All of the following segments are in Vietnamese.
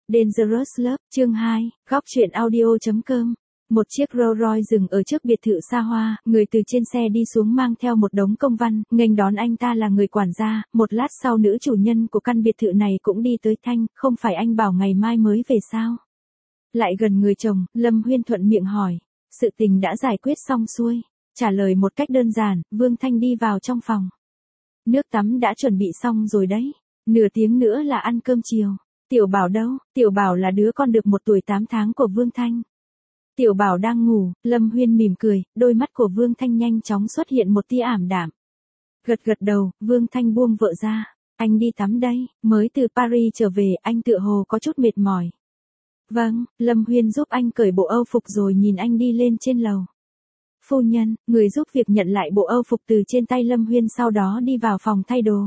Dangerous Love, chương 2, góc truyện audio.com. Một chiếc Rolls Royce dừng ở trước biệt thự xa hoa, người từ trên xe đi xuống mang theo một đống công văn, nghênh đón anh ta là người quản gia, một lát sau nữ chủ nhân của căn biệt thự này cũng đi tới. Thanh, không phải anh bảo ngày mai mới về sao? Lại gần người chồng, Lâm Huyên thuận miệng hỏi. Sự tình đã giải quyết xong xuôi. Trả lời một cách đơn giản, Vương Thanh đi vào trong phòng. Nước tắm đã chuẩn bị xong rồi đấy. Nửa tiếng nữa là ăn cơm chiều. Tiểu Bảo đâu? Tiểu Bảo là đứa con được 1 tuổi 8 tháng của Vương Thanh. Tiểu Bảo đang ngủ. Lâm Huyên mỉm cười, đôi mắt của Vương Thanh nhanh chóng xuất hiện một tia ảm đạm. Gật gật đầu, Vương Thanh buông vợ ra. Anh đi tắm đây, mới từ Paris trở về, anh tựa hồ có chút mệt mỏi. Vâng, Lâm Huyên giúp anh cởi bộ âu phục rồi nhìn anh đi lên trên lầu. Phu nhân, người giúp việc nhận lại bộ âu phục từ trên tay Lâm Huyên, sau đó đi vào phòng thay đồ.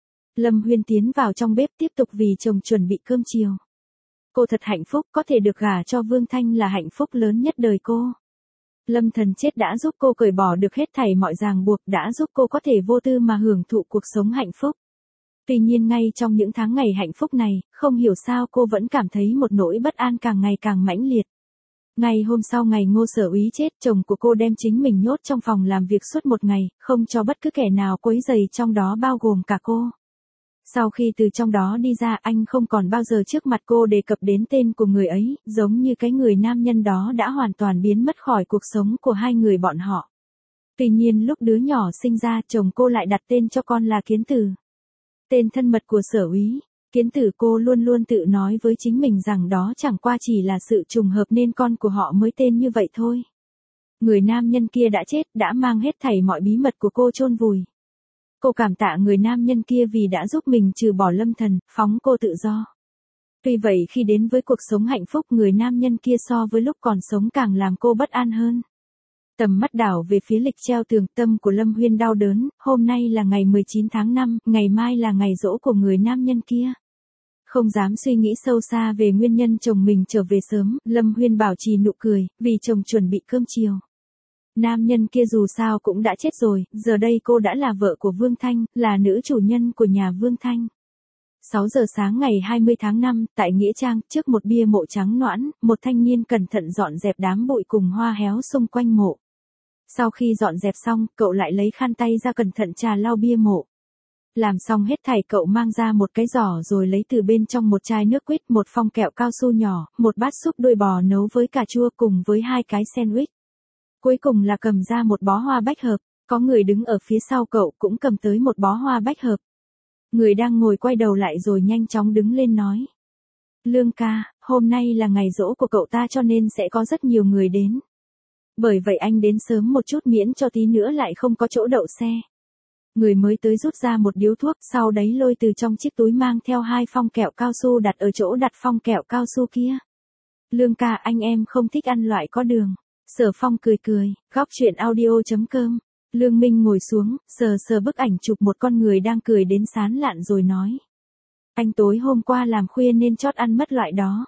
Lâm Huyên tiến vào trong bếp tiếp tục vì chồng chuẩn bị cơm chiều. Cô thật hạnh phúc, có thể được gả cho Vương Thanh là hạnh phúc lớn nhất đời cô. Lâm Thần chết đã giúp cô cởi bỏ được hết thảy mọi ràng buộc, đã giúp cô có thể vô tư mà hưởng thụ cuộc sống hạnh phúc. Tuy nhiên ngay trong những tháng ngày hạnh phúc này, không hiểu sao cô vẫn cảm thấy một nỗi bất an càng ngày càng mãnh liệt. Ngày hôm sau ngày Ngô Sở Úy chết, chồng của cô đem chính mình nhốt trong phòng làm việc suốt 1 ngày, không cho bất cứ kẻ nào quấy rầy, trong đó bao gồm cả cô. Sau khi từ trong đó đi ra, anh không còn bao giờ trước mặt cô đề cập đến tên của người ấy, giống như cái người nam nhân đó đã hoàn toàn biến mất khỏi cuộc sống của hai người bọn họ. Tuy nhiên lúc đứa nhỏ sinh ra, chồng cô lại đặt tên cho con là Kiến Tử. Tên thân mật của Sở Úy. Kiến Tử, cô luôn luôn tự nói với chính mình rằng đó chẳng qua chỉ là sự trùng hợp nên con của họ mới tên như vậy thôi. Người nam nhân kia đã chết, đã mang hết thảy mọi bí mật của cô chôn vùi. Cô cảm tạ người nam nhân kia vì đã giúp mình trừ bỏ Lâm Thần, phóng cô tự do. Tuy vậy khi đến với cuộc sống hạnh phúc, người nam nhân kia so với lúc còn sống càng làm cô bất an hơn. Tầm mắt đảo về phía lịch treo tường, tâm của Lâm Huyên đau đớn, hôm nay là ngày 19 tháng 5, ngày mai là ngày giỗ của người nam nhân kia. Không dám suy nghĩ sâu xa về nguyên nhân chồng mình trở về sớm, Lâm Huyên bảo trì nụ cười, vì chồng chuẩn bị cơm chiều. Nam nhân kia dù sao cũng đã chết rồi, giờ đây cô đã là vợ của Vương Thanh, là nữ chủ nhân của nhà Vương Thanh. 6 giờ sáng ngày 20 tháng 5, tại Nghĩa Trang, trước một bia mộ trắng nõn, một thanh niên cẩn thận dọn dẹp đám bụi cùng hoa héo xung quanh mộ. Sau khi dọn dẹp xong, cậu lại lấy khăn tay ra cẩn thận trà lau bia mộ. Làm xong hết thảy, cậu mang ra một cái giỏ rồi lấy từ bên trong một chai nước quýt, một phong kẹo cao su nhỏ, một bát súp đuôi bò nấu với cà chua cùng với 2 cái sandwich. Cuối cùng là cầm ra một bó hoa bách hợp, có người đứng ở phía sau cậu cũng cầm tới một bó hoa bách hợp. Người đang ngồi quay đầu lại rồi nhanh chóng đứng lên nói. Lương ca, hôm nay là ngày giỗ của cậu ta cho nên sẽ có rất nhiều người đến. Bởi vậy anh đến sớm một chút miễn cho tí nữa lại không có chỗ đậu xe. Người mới tới rút ra một điếu thuốc, sau đấy lôi từ trong chiếc túi mang theo 2 phong kẹo cao su đặt ở chỗ đặt phong kẹo cao su kia. Lương ca, anh em không thích ăn loại có đường. Sở Phong cười cười, góc truyện audio.com. Lương Minh ngồi xuống, sờ bức ảnh chụp một con người đang cười đến sán lạn rồi nói. Anh tối hôm qua làm khuya nên chót ăn mất loại đó.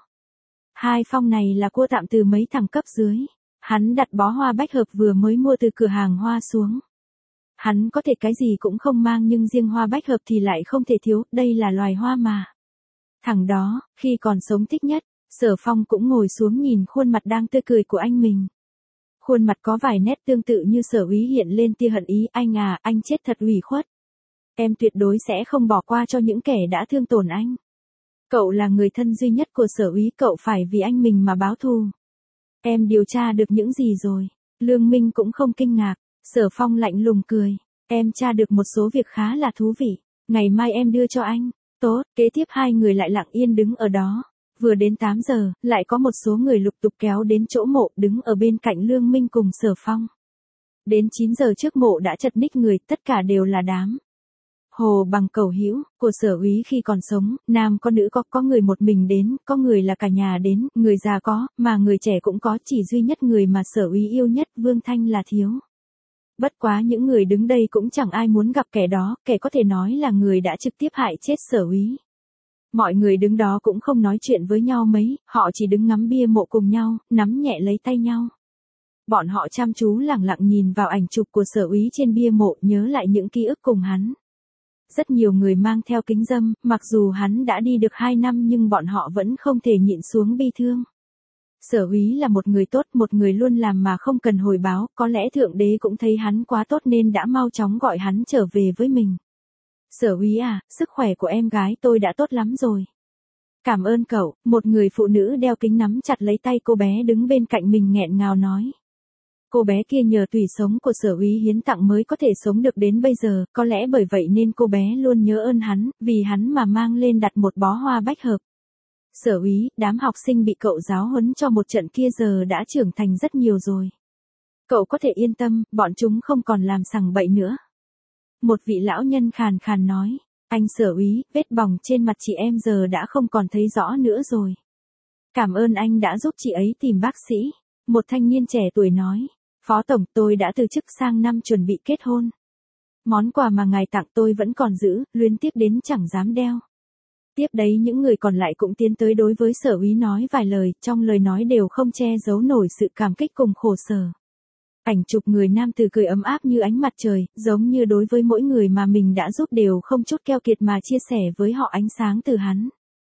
2 phong này là cô tạm từ mấy thằng cấp dưới. Hắn đặt bó hoa bách hợp vừa mới mua từ cửa hàng hoa xuống. Hắn có thể cái gì cũng không mang nhưng riêng hoa bách hợp thì lại không thể thiếu, đây là loài hoa mà. Thằng đó, khi còn sống thích nhất. Sở Phong cũng ngồi xuống nhìn khuôn mặt đang tươi cười của anh mình. Khuôn mặt có vài nét tương tự như Sở Úy hiện lên tia hận ý. Anh à, anh chết thật ủy khuất. Em tuyệt đối sẽ không bỏ qua cho những kẻ đã thương tổn anh. Cậu là người thân duy nhất của Sở Úy, cậu phải vì anh mình mà báo thù. Em điều tra được những gì rồi? Lương Minh cũng không kinh ngạc. Sở Phong lạnh lùng cười. Em tra được một số việc khá là thú vị. Ngày mai em đưa cho anh. Tốt, kế tiếp 2 người lại lặng yên đứng ở đó. Vừa đến 8 giờ, lại có một số người lục tục kéo đến chỗ mộ, đứng ở bên cạnh Lương Minh cùng Sở Phong. Đến 9 giờ trước mộ đã chật ních người, tất cả đều là đám. Hồ Bằng Cẩu Hữu của Sở Úy khi còn sống, nam có nữ có người một mình đến, có người là cả nhà đến, người già có, mà người trẻ cũng có, chỉ duy nhất người mà Sở Úy yêu nhất, Vương Thanh là thiếu. Bất quá những người đứng đây cũng chẳng ai muốn gặp kẻ đó, kẻ có thể nói là người đã trực tiếp hại chết Sở Úy. Mọi người đứng đó cũng không nói chuyện với nhau mấy, họ chỉ đứng ngắm bia mộ cùng nhau, nắm nhẹ lấy tay nhau. Bọn họ chăm chú lẳng lặng nhìn vào ảnh chụp của Sở Úy trên bia mộ, nhớ lại những ký ức cùng hắn. rất nhiều người mang theo kính râm, mặc dù hắn đã đi được 2 năm nhưng bọn họ vẫn không thể nhịn xuống bi thương. Sở Úy là một người tốt, một người luôn làm mà không cần hồi báo, có lẽ Thượng Đế cũng thấy hắn quá tốt nên đã mau chóng gọi hắn trở về với mình. Sở Úy à, sức khỏe của em gái tôi đã tốt lắm rồi. Cảm ơn cậu, một người phụ nữ đeo kính nắm chặt lấy tay cô bé đứng bên cạnh mình nghẹn ngào nói. Cô bé kia nhờ tủy sống của Sở Úy hiến tặng mới có thể sống được đến bây giờ, có lẽ bởi vậy nên cô bé luôn nhớ ơn hắn, vì hắn mà mang lên đặt một bó hoa bách hợp. Sở Úy, đám học sinh bị cậu giáo huấn cho một trận kia giờ đã trưởng thành rất nhiều rồi. Cậu có thể yên tâm, bọn chúng không còn làm sằng bậy nữa. Một vị lão nhân khàn khàn nói, anh Sở Úy, vết bỏng trên mặt chị em giờ đã không còn thấy rõ nữa rồi. Cảm ơn anh đã giúp chị ấy tìm bác sĩ. Một thanh niên trẻ tuổi nói, Phó Tổng, tôi đã từ chức sang năm chuẩn bị kết hôn. Món quà mà ngài tặng tôi vẫn còn giữ, luyến tiếc đến chẳng dám đeo. Tiếp đấy những người còn lại cũng tiến tới đối với Sở Úy nói vài lời, trong lời nói đều không che giấu nổi sự cảm kích cùng khổ sở. Ảnh chụp người nam tử cười ấm áp như ánh mặt trời, giống như đối với mỗi người mà mình đã giúp đều không chút keo kiệt mà chia sẻ với họ ánh sáng từ hắn.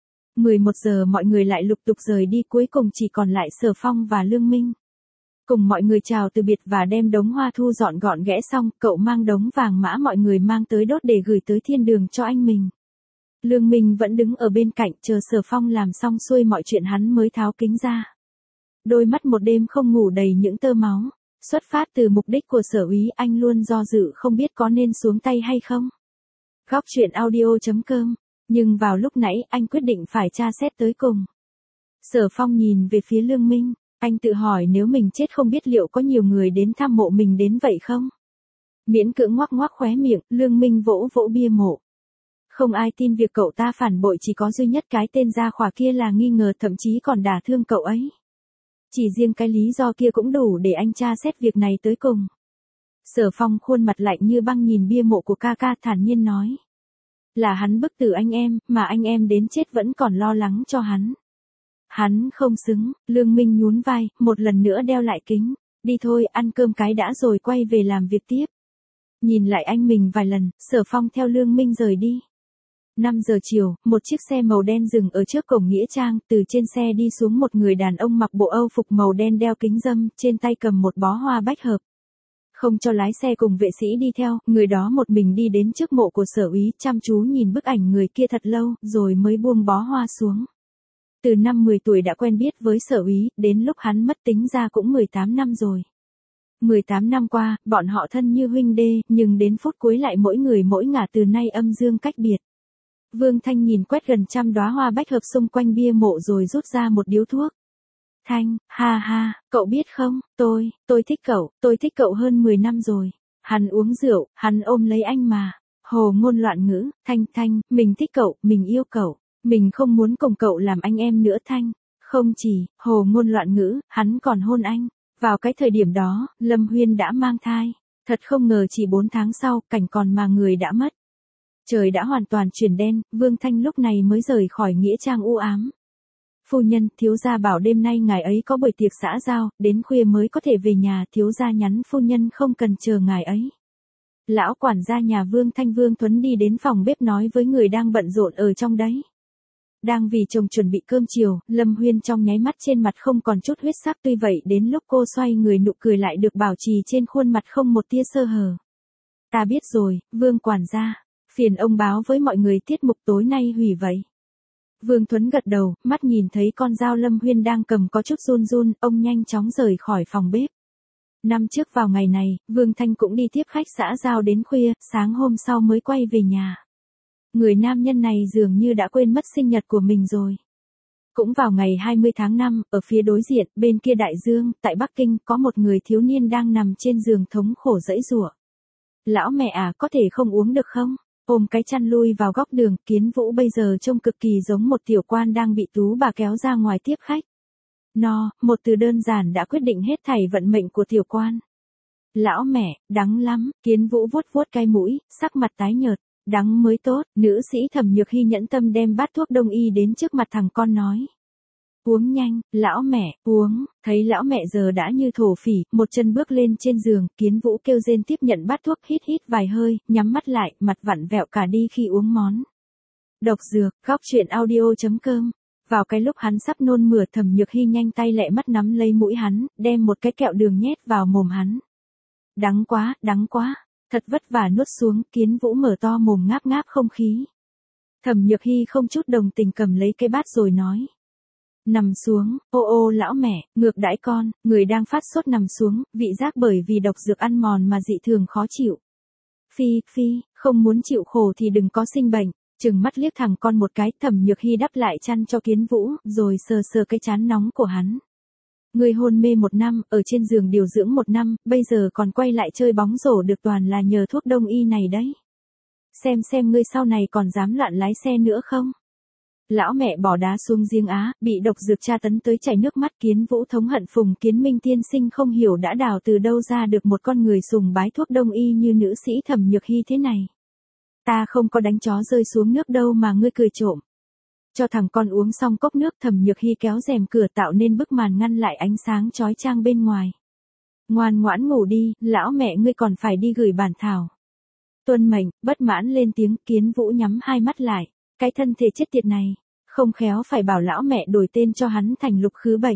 11 giờ mọi người lại lục tục rời đi, cuối cùng chỉ còn lại Sở Phong và Lương Minh. Cùng mọi người chào từ biệt và đem đống hoa thu dọn gọn ghẽ xong, cậu mang đống vàng mã mọi người mang tới đốt để gửi tới thiên đường cho anh mình. Lương Minh vẫn đứng ở bên cạnh chờ Sở Phong làm xong xuôi mọi chuyện hắn mới tháo kính ra. Đôi mắt một đêm không ngủ đầy những tơ máu. Xuất phát từ mục đích của Sở Úy, anh luôn do dự không biết có nên xuống tay hay không. Góc truyện audio.com. Nhưng vào lúc nãy anh quyết định phải tra xét tới cùng. Sở Phong nhìn về phía Lương Minh, anh tự hỏi nếu mình chết không biết liệu có nhiều người đến thăm mộ mình đến vậy không. Miễn cưỡng ngoắc ngoắc khóe miệng, Lương Minh vỗ vỗ bia mộ. Không ai tin việc cậu ta phản bội, chỉ có duy nhất cái tên Gia Khỏa kia là nghi ngờ, thậm chí còn đả thương cậu ấy. Chỉ riêng cái lý do kia cũng đủ để anh tra xét việc này tới cùng. Sở Phong khuôn mặt lạnh như băng nhìn bia mộ của ca ca thản nhiên nói. Là hắn bức tử anh em, mà anh em đến chết vẫn còn lo lắng cho hắn. Hắn không xứng. Lương Minh nhún vai, một lần nữa đeo lại kính. Đi thôi, ăn cơm cái đã rồi quay về làm việc tiếp. Nhìn lại anh mình vài lần, Sở Phong theo Lương Minh rời đi. 5 giờ chiều, một chiếc xe màu đen dừng ở trước cổng nghĩa trang, từ trên xe đi xuống một người đàn ông mặc bộ Âu phục màu đen đeo kính râm, trên tay cầm một bó hoa bách hợp. Không cho lái xe cùng vệ sĩ đi theo, người đó một mình đi đến trước mộ của Sở Úy, chăm chú nhìn bức ảnh người kia thật lâu, rồi mới buông bó hoa xuống. Từ năm 10 tuổi đã quen biết với Sở Úy, đến lúc hắn mất tính ra cũng 18 năm rồi. 18 năm qua, bọn họ thân như huynh đê, nhưng đến phút cuối lại mỗi người mỗi ngả, từ nay âm dương cách biệt. Vương Thanh nhìn quét gần 100 đóa hoa bách hợp xung quanh bia mộ rồi rút ra một điếu thuốc. Thanh, ha ha, cậu biết không, tôi thích cậu hơn 10 năm rồi. Hắn uống rượu, hắn ôm lấy anh mà. Hồ ngôn loạn ngữ, Thanh, mình thích cậu, mình yêu cậu. Mình không muốn cùng cậu làm anh em nữa Thanh. Không chỉ, hồ ngôn loạn ngữ, hắn còn hôn anh. Vào cái thời điểm đó, Lâm Huyên đã mang thai. Thật không ngờ chỉ 4 tháng sau, cảnh còn mà người đã mất. Trời đã hoàn toàn chuyển đen, Vương Thanh lúc này mới rời khỏi nghĩa trang u ám. Phu nhân, thiếu gia bảo đêm nay ngài ấy có buổi tiệc xã giao, đến khuya mới có thể về nhà, thiếu gia nhắn phu nhân không cần chờ ngài ấy. Lão quản gia nhà Vương Thanh Vương Tuấn đi đến phòng bếp nói với người đang bận rộn ở trong đấy. Đang vì chồng chuẩn bị cơm chiều, Lâm Huyên trong nháy mắt trên mặt không còn chút huyết sắc, tuy vậy đến lúc cô xoay người nụ cười lại được bảo trì trên khuôn mặt không một tia sơ hở. Ta biết rồi, Vương quản gia. Phiền ông báo với mọi người tiết mục tối nay hủy vậy. Vương Tuấn gật đầu, mắt nhìn thấy con dao Lâm Huyên đang cầm có chút run run, ông nhanh chóng rời khỏi phòng bếp. Năm trước vào ngày này, Vương Thanh cũng đi tiếp khách xã giao đến khuya, sáng hôm sau mới quay về nhà. Người nam nhân này dường như đã quên mất sinh nhật của mình rồi. Cũng vào ngày 20 tháng 5, ở phía đối diện, bên kia đại dương, tại Bắc Kinh, có một người thiếu niên đang nằm trên giường thống khổ giãy giụa. Lão mẹ à, có thể không uống được không? Ôm cái chăn lui vào góc đường, Kiến Vũ bây giờ trông cực kỳ giống một tiểu quan đang bị tú bà kéo ra ngoài tiếp khách. No, một từ đơn giản đã quyết định hết thảy vận mệnh của tiểu quan. Lão mẹ, đắng lắm, Kiến Vũ vuốt vuốt cái mũi, sắc mặt tái nhợt. Đắng mới tốt, nữ sĩ Thẩm Nhược Hy nhẫn tâm đem bát thuốc đông y đến trước mặt thằng con nói. Uống nhanh, lão mẹ, uống, thấy lão mẹ giờ đã như thổ phỉ, một chân bước lên trên giường, Kiến Vũ kêu rên tiếp nhận bát thuốc, hít hít vài hơi, nhắm mắt lại, mặt vặn vẹo cả đi khi uống món. Độc dược, góc truyện audio.com. Vào cái lúc hắn sắp nôn mửa, Thẩm Nhược Hy nhanh tay lẹ mắt nắm lấy mũi hắn, đem một cái kẹo đường nhét vào mồm hắn. Đắng quá, thật vất vả nuốt xuống, Kiến Vũ mở to mồm ngáp ngáp không khí. Thẩm Nhược Hy không chút đồng tình cầm lấy cái bát rồi nói. Nằm xuống, ô lão mẹ, ngược đãi con, người đang phát sốt nằm xuống, vị giác bởi vì độc dược ăn mòn mà dị thường khó chịu. Phi, không muốn chịu khổ thì đừng có sinh bệnh. Trừng mắt liếc thằng con một cái, Thẩm Nhược Hy đắp lại chăn cho Kiến Vũ, rồi sờ sờ cái trán nóng của hắn. Ngươi hôn mê 1 năm, ở trên giường điều dưỡng 1 năm, bây giờ còn quay lại chơi bóng rổ được toàn là nhờ thuốc đông y này đấy. Xem ngươi sau này còn dám loạn lái xe nữa không? Lão mẹ bỏ đá xuống giếng Á, bị độc dược tra tấn tới chảy nước mắt. Kiến Vũ thống hận Phùng Kiến Minh tiên sinh không hiểu đã đào từ đâu ra được một con người sùng bái thuốc đông y như nữ sĩ Thẩm Nhược Hy thế này. Ta không có đánh chó rơi xuống nước đâu mà ngươi cười trộm. Cho thằng con uống xong cốc nước, Thẩm Nhược Hy kéo rèm cửa tạo nên bức màn ngăn lại ánh sáng chói chang bên ngoài. Ngoan ngoãn ngủ đi, lão mẹ ngươi còn phải đi gửi bản thảo. Tuân mệnh, bất mãn lên tiếng. Kiến Vũ nhắm hai mắt lại. Cái thân thể chết tiệt này, không khéo phải bảo lão mẹ đổi tên cho hắn thành Lục Khứ Bệnh.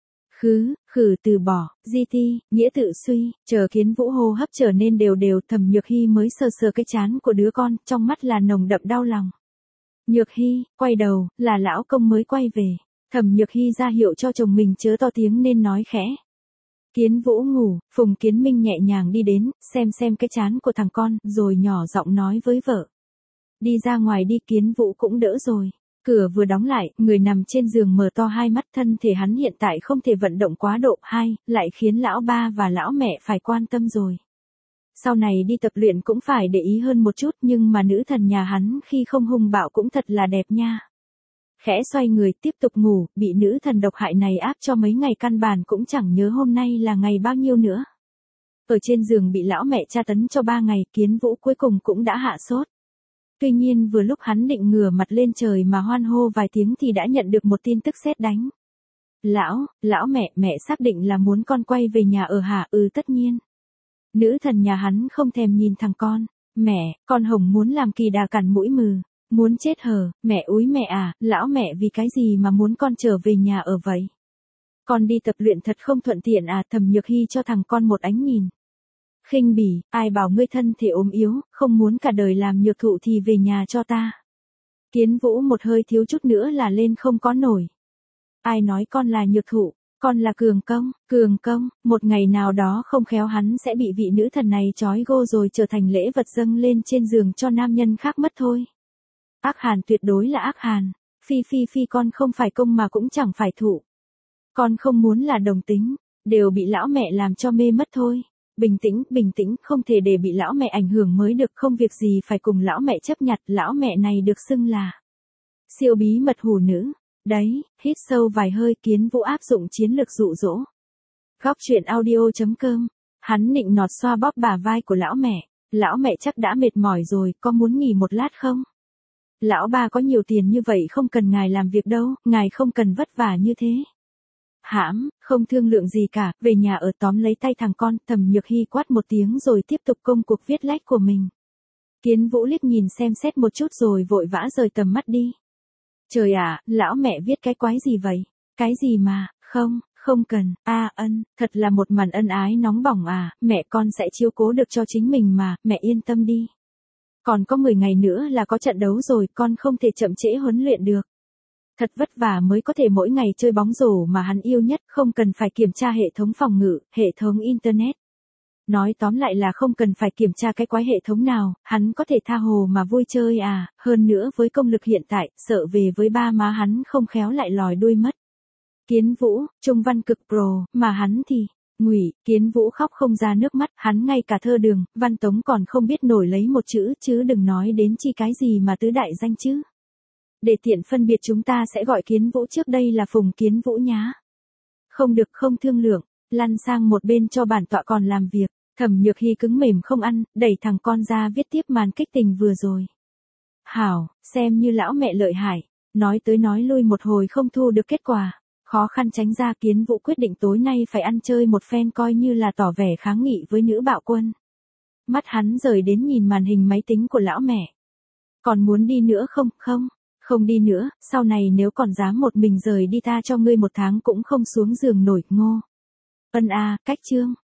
Khử từ bỏ, di ti, nghĩa tự suy, chờ Kiến Vũ hô hấp trở nên đều, Thẩm Nhược Hy mới sờ sờ cái trán của đứa con, trong mắt là nồng đậm đau lòng. Nhược Hy, quay đầu, là lão công mới quay về. Thẩm Nhược Hy ra hiệu cho chồng mình chớ to tiếng nên nói khẽ. Kiến Vũ ngủ, Phùng Kiến Minh nhẹ nhàng đi đến, xem cái trán của thằng con, rồi nhỏ giọng nói với vợ. Đi ra ngoài đi, Kiến Vũ cũng đỡ rồi. Cửa vừa đóng lại, người nằm trên giường mở to hai mắt, thân thể hắn hiện tại không thể vận động quá độ, lại khiến lão ba và lão mẹ phải quan tâm rồi. Sau này đi tập luyện cũng phải để ý hơn một chút, nhưng mà nữ thần nhà hắn khi không hung bạo cũng thật là đẹp nha. Khẽ xoay người tiếp tục ngủ, bị nữ thần độc hại này áp cho mấy ngày căn bản cũng chẳng nhớ hôm nay là ngày bao nhiêu nữa. Ở trên giường bị lão mẹ tra tấn cho 3 ngày, Kiến Vũ cuối cùng cũng đã hạ sốt. Tuy nhiên vừa lúc hắn định ngửa mặt lên trời mà hoan hô vài tiếng thì đã nhận được một tin tức sét đánh. Lão mẹ xác định là muốn con quay về nhà ở hả? Tất nhiên. Nữ thần nhà hắn không thèm nhìn thằng con. Mẹ, con Hồng muốn làm kỳ đà cản mũi mừ. Muốn chết hờ, mẹ úi mẹ à, lão mẹ vì cái gì mà muốn con trở về nhà ở vậy? Con đi tập luyện thật không thuận tiện à? Thẩm Nhược Hy cho thằng con một ánh nhìn. Khinh bỉ, ai bảo ngươi thân thể ốm yếu, không muốn cả đời làm nhược thụ thì về nhà cho ta. Kiến Vũ một hơi thiếu chút nữa là lên không có nổi. Ai nói con là nhược thụ, con là cường công, một ngày nào đó không khéo hắn sẽ bị vị nữ thần này trói gô rồi trở thành lễ vật dâng lên trên giường cho nam nhân khác mất thôi. Ác hàn, tuyệt đối là ác hàn. Phi con không phải công mà cũng chẳng phải thụ. Con không muốn là đồng tính, đều bị lão mẹ làm cho mê mất thôi. Bình tĩnh, không thể để bị lão mẹ ảnh hưởng mới được, không việc gì phải cùng lão mẹ chấp nhặt, lão mẹ này được xưng là siêu bí mật hủ nữ. Đấy, hít sâu vài hơi, Kiến Vũ áp dụng chiến lược dụ dỗ. Góc truyện audio.com, hắn nịnh nọt xoa bóp bả vai của lão mẹ chắc đã mệt mỏi rồi, có muốn nghỉ một lát không? Lão ba có nhiều tiền như vậy không cần ngài làm việc đâu, ngài không cần vất vả như thế. Hãm, không thương lượng gì cả, về nhà ở. Tóm lấy tay thằng con, Thẩm Nhược Hy quát một tiếng rồi tiếp tục công cuộc viết lách của mình. Kiến Vũ liếc nhìn xem xét một chút rồi vội vã rời tầm mắt đi. Trời ạ, lão mẹ viết cái quái gì vậy? Cái gì mà, không cần, thật là một màn ân ái nóng bỏng à, mẹ con sẽ chiếu cố được cho chính mình mà, mẹ yên tâm đi. Còn có 10 ngày nữa là có trận đấu rồi, con không thể chậm trễ huấn luyện được. Thật vất vả mới có thể mỗi ngày chơi bóng rổ mà hắn yêu nhất, không cần phải kiểm tra hệ thống phòng ngự, hệ thống internet. Nói tóm lại là không cần phải kiểm tra cái quái hệ thống nào, hắn có thể tha hồ mà vui chơi à, hơn nữa với công lực hiện tại, sợ về với ba má hắn không khéo lại lòi đuôi mất. Kiến Vũ, trung văn cực pro, mà hắn thì, ngụy. Kiến Vũ khóc không ra nước mắt, hắn ngay cả thơ đường, văn tống còn không biết nổi lấy một chữ, chứ đừng nói đến chi cái gì mà tứ đại danh chứ. Để tiện phân biệt chúng ta sẽ gọi Kiến Vũ trước đây là Phùng Kiến Vũ nhá. Không được, không thương lượng, lăn sang một bên cho bản tọa còn làm việc. Thẩm Nhược Hy cứng mềm không ăn, đẩy thằng con ra viết tiếp màn kích tình vừa rồi. Hảo, xem như lão mẹ lợi hại, nói tới nói lui một hồi không thu được kết quả. Khó khăn tránh ra, Kiến Vũ quyết định tối nay phải ăn chơi một phen coi như là tỏ vẻ kháng nghị với nữ bạo quân. Mắt hắn rời đến nhìn màn hình máy tính của lão mẹ. Còn muốn đi nữa không? Không đi nữa, sau này nếu còn dám một mình rời đi ta cho ngươi 1 tháng cũng không xuống giường nổi, Ngô. Ân a, cách chương.